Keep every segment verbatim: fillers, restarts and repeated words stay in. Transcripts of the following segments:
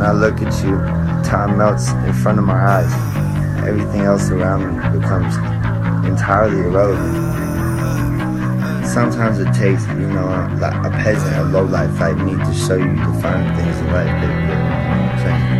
I look at you, time melts in front of my eyes. Everything else around me becomes entirely irrelevant. Sometimes it takes, you know, like a peasant, a lowlife like me to show you the finer things in life, baby. You know what I'm saying?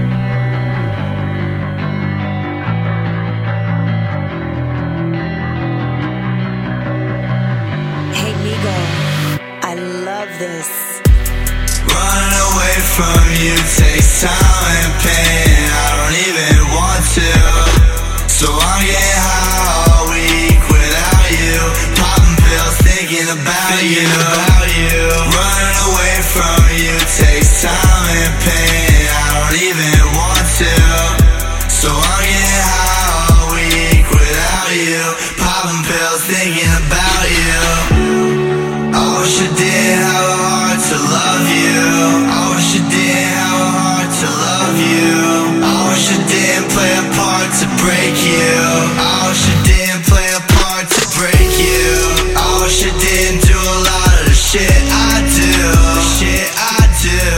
This. Running away from you takes time and pain. I don't even want to, so I'm getting high all week without you. Popping pills, thinking about you, about you. Running away from you takes time and pain. I don't even want to, so I'm getting high all week without you. Popping pills, thinking about you. I wish I didn't have a heart to love you. I wish I didn't have a heart to love you. I wish I didn't play a part to break you. I wish I didn't play a part to break you. I wish I didn't do a lot of the shit I do. The shit I do.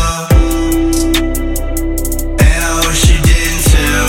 And I wish you didn't too.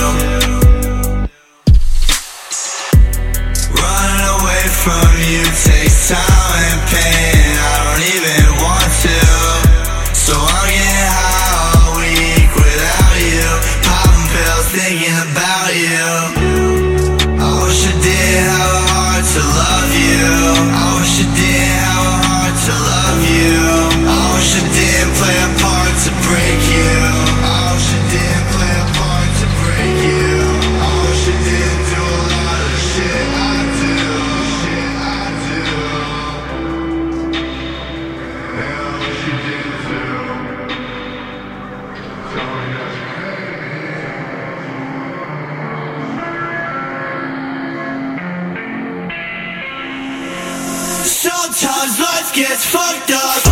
Running away from you takes time and pain. I don't even want to, so I'm getting high all week without you. Popping pills, thinking about you. I wish I didn't have a heart to love you. I wish I didn't have a heart to love you. I wish I didn't play a part to break you. I wish I didn't play a part to break you. I wish I didn't do a lot of the shit I do. Shit I do. Sometimes life gets fucked up.